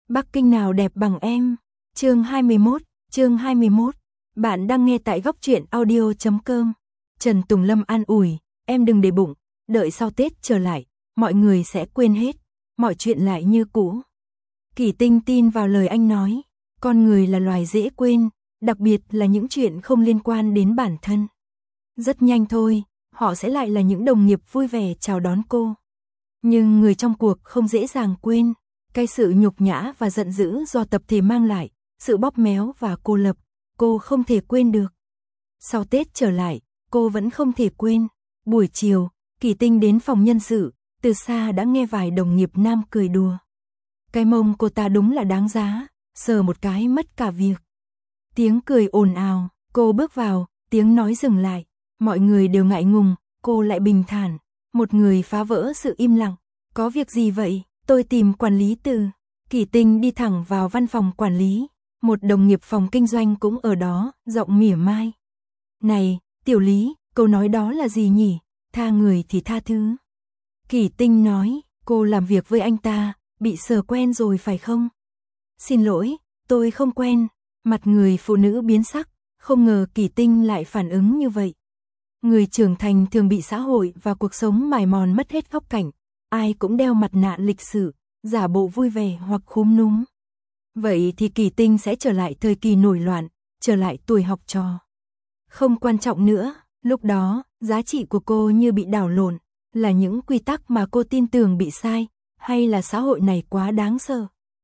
Bắc Kinh nào đẹp bằng em. Chương 21. Bạn đang nghe tại góc truyện audio.com. Trần Tùng Lâm an ủi, em đừng để bụng, đợi sau Tết trở lại, mọi người sẽ quên hết, mọi chuyện lại như cũ. Kỳ Tinh tin vào lời anh nói, con người là loài dễ quên, đặc biệt là những chuyện không liên quan đến bản thân. Rất nhanh thôi, họ sẽ lại là những đồng nghiệp vui vẻ chào đón cô. Nhưng người trong cuộc không dễ dàng quên, cái sự nhục nhã và giận dữ do tập thể mang lại, sự bóp méo và cô lập, cô không thể quên được. Sau Tết trở lại, cô vẫn không thể quên. Buổi chiều, Kỳ Tinh đến phòng nhân sự, từ xa đã nghe vài đồng nghiệp nam cười đùa. Cái mông cô ta đúng là đáng giá, sờ một cái mất cả việc. Tiếng cười ồn ào, cô bước vào, tiếng nói dừng lại, mọi người đều ngại ngùng, cô lại bình thản, một người phá vỡ sự im lặng. Có việc gì vậy? Tôi tìm quản lý Từ. Kỳ Tinh đi thẳng vào văn phòng quản lý, một đồng nghiệp phòng kinh doanh cũng ở đó, giọng mỉa mai. Này, Tiểu Lý, câu nói đó là gì nhỉ? Tha người thì tha thứ. Kỳ Tinh nói, cô làm việc với anh ta, bị sờ quen rồi phải không? Xin lỗi, tôi không quen. Mặt người phụ nữ biến sắc, không ngờ Kỳ Tinh lại phản ứng như vậy. Người trưởng thành thường bị xã hội và cuộc sống mài mòn mất hết góc cạnh, ai cũng đeo mặt nạ lịch sự, giả bộ vui vẻ hoặc khúm núm. Vậy thì Kỳ Tinh sẽ trở lại thời kỳ nổi loạn, trở lại tuổi học trò. Không quan trọng nữa, lúc đó, giá trị của cô như bị đảo lộn, là những quy tắc mà cô tin tưởng bị sai, hay là xã hội này quá đáng sợ.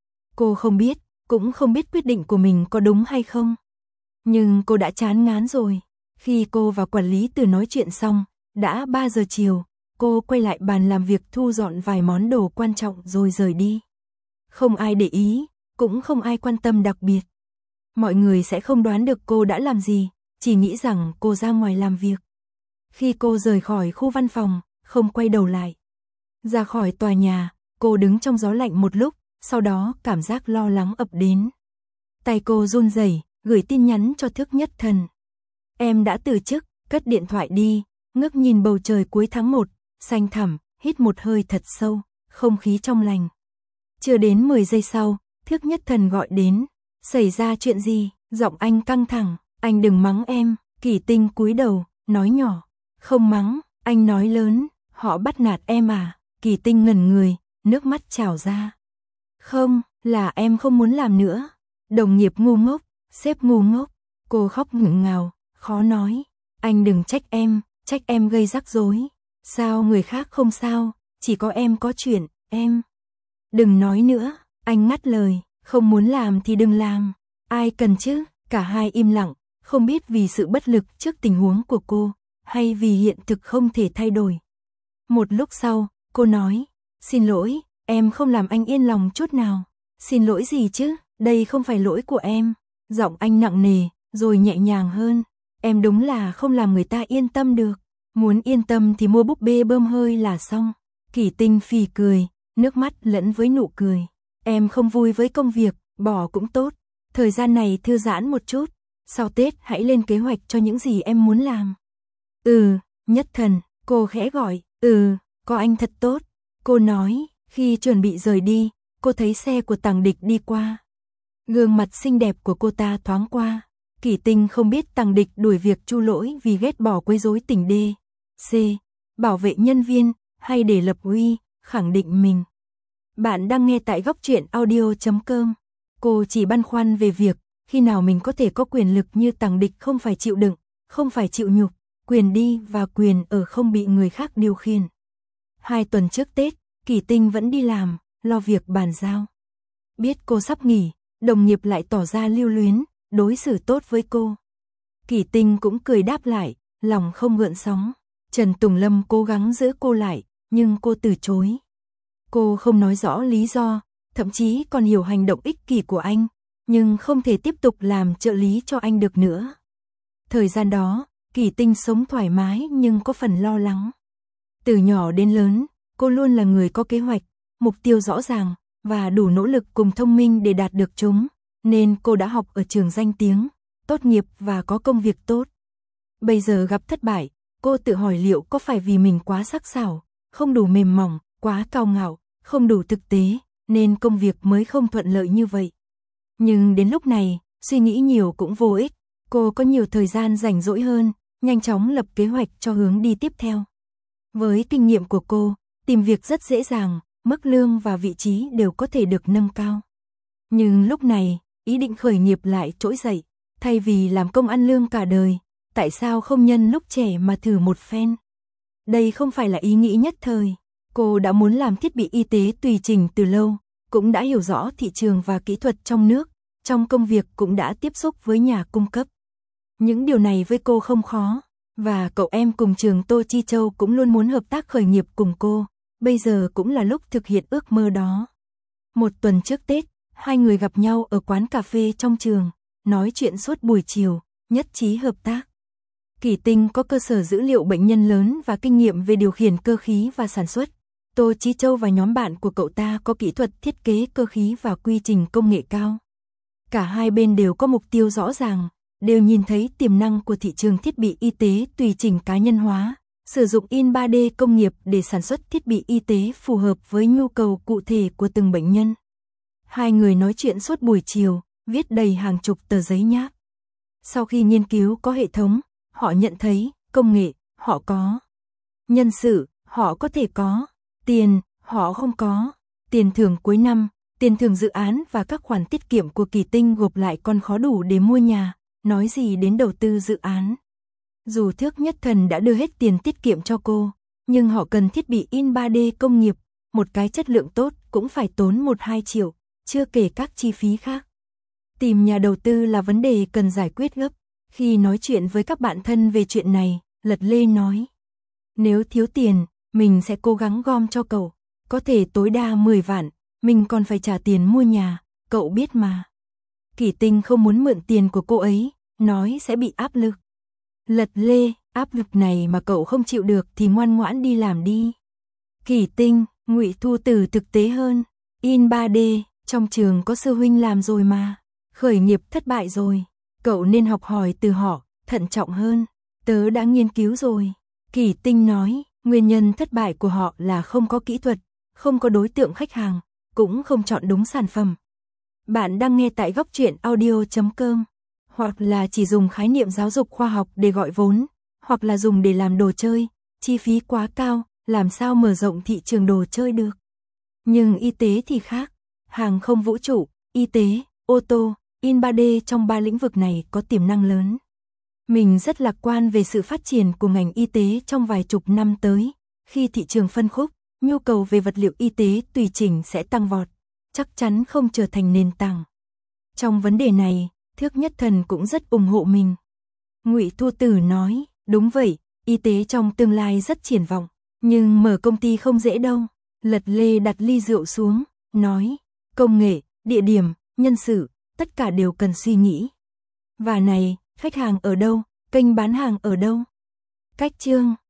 Cô không biết, cũng không biết quyết định của mình có đúng hay không. Nhưng cô đã chán ngán rồi. Khi cô và quản lý Từ nói chuyện xong, đã 3 giờ chiều, cô quay lại bàn làm việc thu dọn vài món đồ quan trọng rồi rời đi. Không ai để ý, cũng không ai quan tâm đặc biệt. Mọi người sẽ không đoán được cô đã làm gì, chỉ nghĩ rằng cô ra ngoài làm việc. Khi cô rời khỏi khu văn phòng, không quay đầu lại. Ra khỏi tòa nhà, cô đứng trong gió lạnh một lúc, sau đó cảm giác lo lắng ập đến. Tay cô run rẩy, gửi tin nhắn cho Thước Nhất Thần. Em đã từ chức, cất điện thoại đi, ngước nhìn bầu trời cuối tháng 1, xanh thẳm, hít một hơi thật sâu, không khí trong lành. Chưa đến 10 giây sau, Thước Nhất Thần gọi đến. Xảy ra chuyện gì? Giọng anh căng thẳng. Anh đừng mắng em. Kỳ Tinh cúi đầu, nói nhỏ. Không mắng, anh nói lớn. Họ bắt nạt em à? Kỳ Tinh ngẩn người, nước mắt trào ra. Không, là em không muốn làm nữa. Đồng nghiệp ngu ngốc, sếp ngu ngốc. Cô khóc ngừng ngào, khó nói. Anh đừng trách em gây rắc rối. Sao người khác không sao, chỉ có em có chuyện, em. Đừng nói nữa, anh ngắt lời, không muốn làm thì đừng làm. Ai cần chứ? Cả hai im lặng, không biết vì sự bất lực trước tình huống của cô, hay vì hiện thực không thể thay đổi. Một lúc sau, cô nói, xin lỗi, em không làm anh yên lòng chút nào. Xin lỗi gì chứ, đây không phải lỗi của em. Giọng anh nặng nề, rồi nhẹ nhàng hơn. Em đúng là không làm người ta yên tâm được. Muốn yên tâm thì mua búp bê bơm hơi là xong. Kỳ Tinh phì cười, nước mắt lẫn với nụ cười. Em không vui với công việc, bỏ cũng tốt. Thời gian này thư giãn một chút. Sau Tết hãy lên kế hoạch cho những gì em muốn làm. Nhất Thần, cô khẽ gọi. Có anh thật tốt. Cô nói, khi chuẩn bị rời đi, cô thấy xe của Tằng Địch đi qua. Gương mặt xinh đẹp của cô ta thoáng qua. Kỳ Tinh không biết Tằng Địch đuổi việc Chu Lỗi vì ghét bỏ quấy rối tỉnh D, C, bảo vệ nhân viên, hay để lập uy, khẳng định mình. Bạn đang nghe tại góc truyện audio.com. Cô chỉ băn khoăn về việc, khi nào mình có thể có quyền lực như Tằng Địch, không phải chịu đựng, không phải chịu nhục, quyền đi và quyền ở không bị người khác điều khiển. 2 tuần trước Tết, Kỳ Tinh vẫn đi làm, lo việc bàn giao. Biết cô sắp nghỉ, đồng nghiệp lại tỏ ra lưu luyến, đối xử tốt với cô. Kỳ Tinh cũng cười đáp lại, lòng không gợn sóng. Trần Tùng Lâm cố gắng giữ cô lại, nhưng cô từ chối. Cô không nói rõ lý do, thậm chí còn hiểu hành động ích kỷ của anh, nhưng không thể tiếp tục làm trợ lý cho anh được nữa. Thời gian đó, Kỳ Tinh sống thoải mái nhưng có phần lo lắng. Từ nhỏ đến lớn, cô luôn là người có kế hoạch, mục tiêu rõ ràng, và đủ nỗ lực cùng thông minh để đạt được chúng, nên cô đã học ở trường danh tiếng, tốt nghiệp và có công việc tốt. Bây giờ gặp thất bại, cô tự hỏi liệu có phải vì mình quá sắc sảo, không đủ mềm mỏng, quá cao ngạo, không đủ thực tế, nên công việc mới không thuận lợi như vậy. Nhưng đến lúc này, suy nghĩ nhiều cũng vô ích, cô có nhiều thời gian rảnh rỗi hơn, nhanh chóng lập kế hoạch cho hướng đi tiếp theo. Với kinh nghiệm của cô, tìm việc rất dễ dàng, mức lương và vị trí đều có thể được nâng cao. Nhưng lúc này, ý định khởi nghiệp lại trỗi dậy, thay vì làm công ăn lương cả đời, tại sao không nhân lúc trẻ mà thử một phen? Đây không phải là ý nghĩ nhất thời, cô đã muốn làm thiết bị y tế tùy chỉnh từ lâu, cũng đã hiểu rõ thị trường và kỹ thuật trong nước, trong công việc cũng đã tiếp xúc với nhà cung cấp. Những điều này với cô không khó, và cậu em cùng trường Tô Chi Châu cũng luôn muốn hợp tác khởi nghiệp cùng cô, bây giờ cũng là lúc thực hiện ước mơ đó. Một tuần trước Tết, hai người gặp nhau ở quán cà phê trong trường, nói chuyện suốt buổi chiều, nhất trí hợp tác. Kỳ Tinh có cơ sở dữ liệu bệnh nhân lớn và kinh nghiệm về điều khiển cơ khí và sản xuất. Tô Chí Châu và nhóm bạn của cậu ta có kỹ thuật thiết kế cơ khí và quy trình công nghệ cao. Cả hai bên đều có mục tiêu rõ ràng, đều nhìn thấy tiềm năng của thị trường thiết bị y tế tùy chỉnh cá nhân hóa, sử dụng in 3D công nghiệp để sản xuất thiết bị y tế phù hợp với nhu cầu cụ thể của từng bệnh nhân. Hai người nói chuyện suốt buổi chiều, viết đầy hàng chục tờ giấy nháp. Sau khi nghiên cứu có hệ thống, họ nhận thấy công nghệ, họ có. Nhân sự, họ có thể có. Tiền, họ không có. Tiền thưởng cuối năm, tiền thưởng dự án và các khoản tiết kiệm của Kỳ Tinh gộp lại còn khó đủ để mua nhà, nói gì đến đầu tư dự án. Dù Thước Nhất Thần đã đưa hết tiền tiết kiệm cho cô, nhưng họ cần thiết bị in 3D công nghiệp, một cái chất lượng tốt cũng phải tốn 1-2 triệu, chưa kể các chi phí khác. Tìm nhà đầu tư là vấn đề cần giải quyết gấp. Khi nói chuyện với các bạn thân về chuyện này, Lật Lê nói: nếu thiếu tiền, mình sẽ cố gắng gom cho cậu, có thể tối đa 10 vạn, mình còn phải trả tiền mua nhà, cậu biết mà. Kỳ Tinh không muốn mượn tiền của cô ấy, nói sẽ bị áp lực. Lật Lê, áp lực này mà cậu không chịu được thì ngoan ngoãn đi làm đi. Kỳ Tinh, Ngụy Thu Tử thực tế hơn, in 3D, trong trường có sư huynh làm rồi mà, khởi nghiệp thất bại rồi, cậu nên học hỏi từ họ, thận trọng hơn, tớ đã nghiên cứu rồi. Kỳ Tinh nói, nguyên nhân thất bại của họ là không có kỹ thuật, không có đối tượng khách hàng, cũng không chọn đúng sản phẩm. Bạn đang nghe tại Góc Truyện Audio.com, hoặc là chỉ dùng khái niệm giáo dục khoa học để gọi vốn, hoặc là dùng để làm đồ chơi, chi phí quá cao, làm sao mở rộng thị trường đồ chơi được. Nhưng y tế thì khác, hàng không vũ trụ, y tế, ô tô, in 3D trong 3 lĩnh vực này có tiềm năng lớn. Mình rất lạc quan về sự phát triển của ngành y tế trong vài chục năm tới, khi thị trường phân khúc, nhu cầu về vật liệu y tế tùy chỉnh sẽ tăng vọt, chắc chắn không trở thành nền tảng. Trong vấn đề này, Thước Nhất Thần cũng rất ủng hộ mình. Ngụy Thu Tử nói, đúng vậy, y tế trong tương lai rất triển vọng, nhưng mở công ty không dễ đâu. Lật Lê đặt ly rượu xuống, nói, công nghệ, địa điểm, nhân sự, tất cả đều cần suy nghĩ. Và này, khách hàng ở đâu, kênh bán hàng ở đâu? Cách chương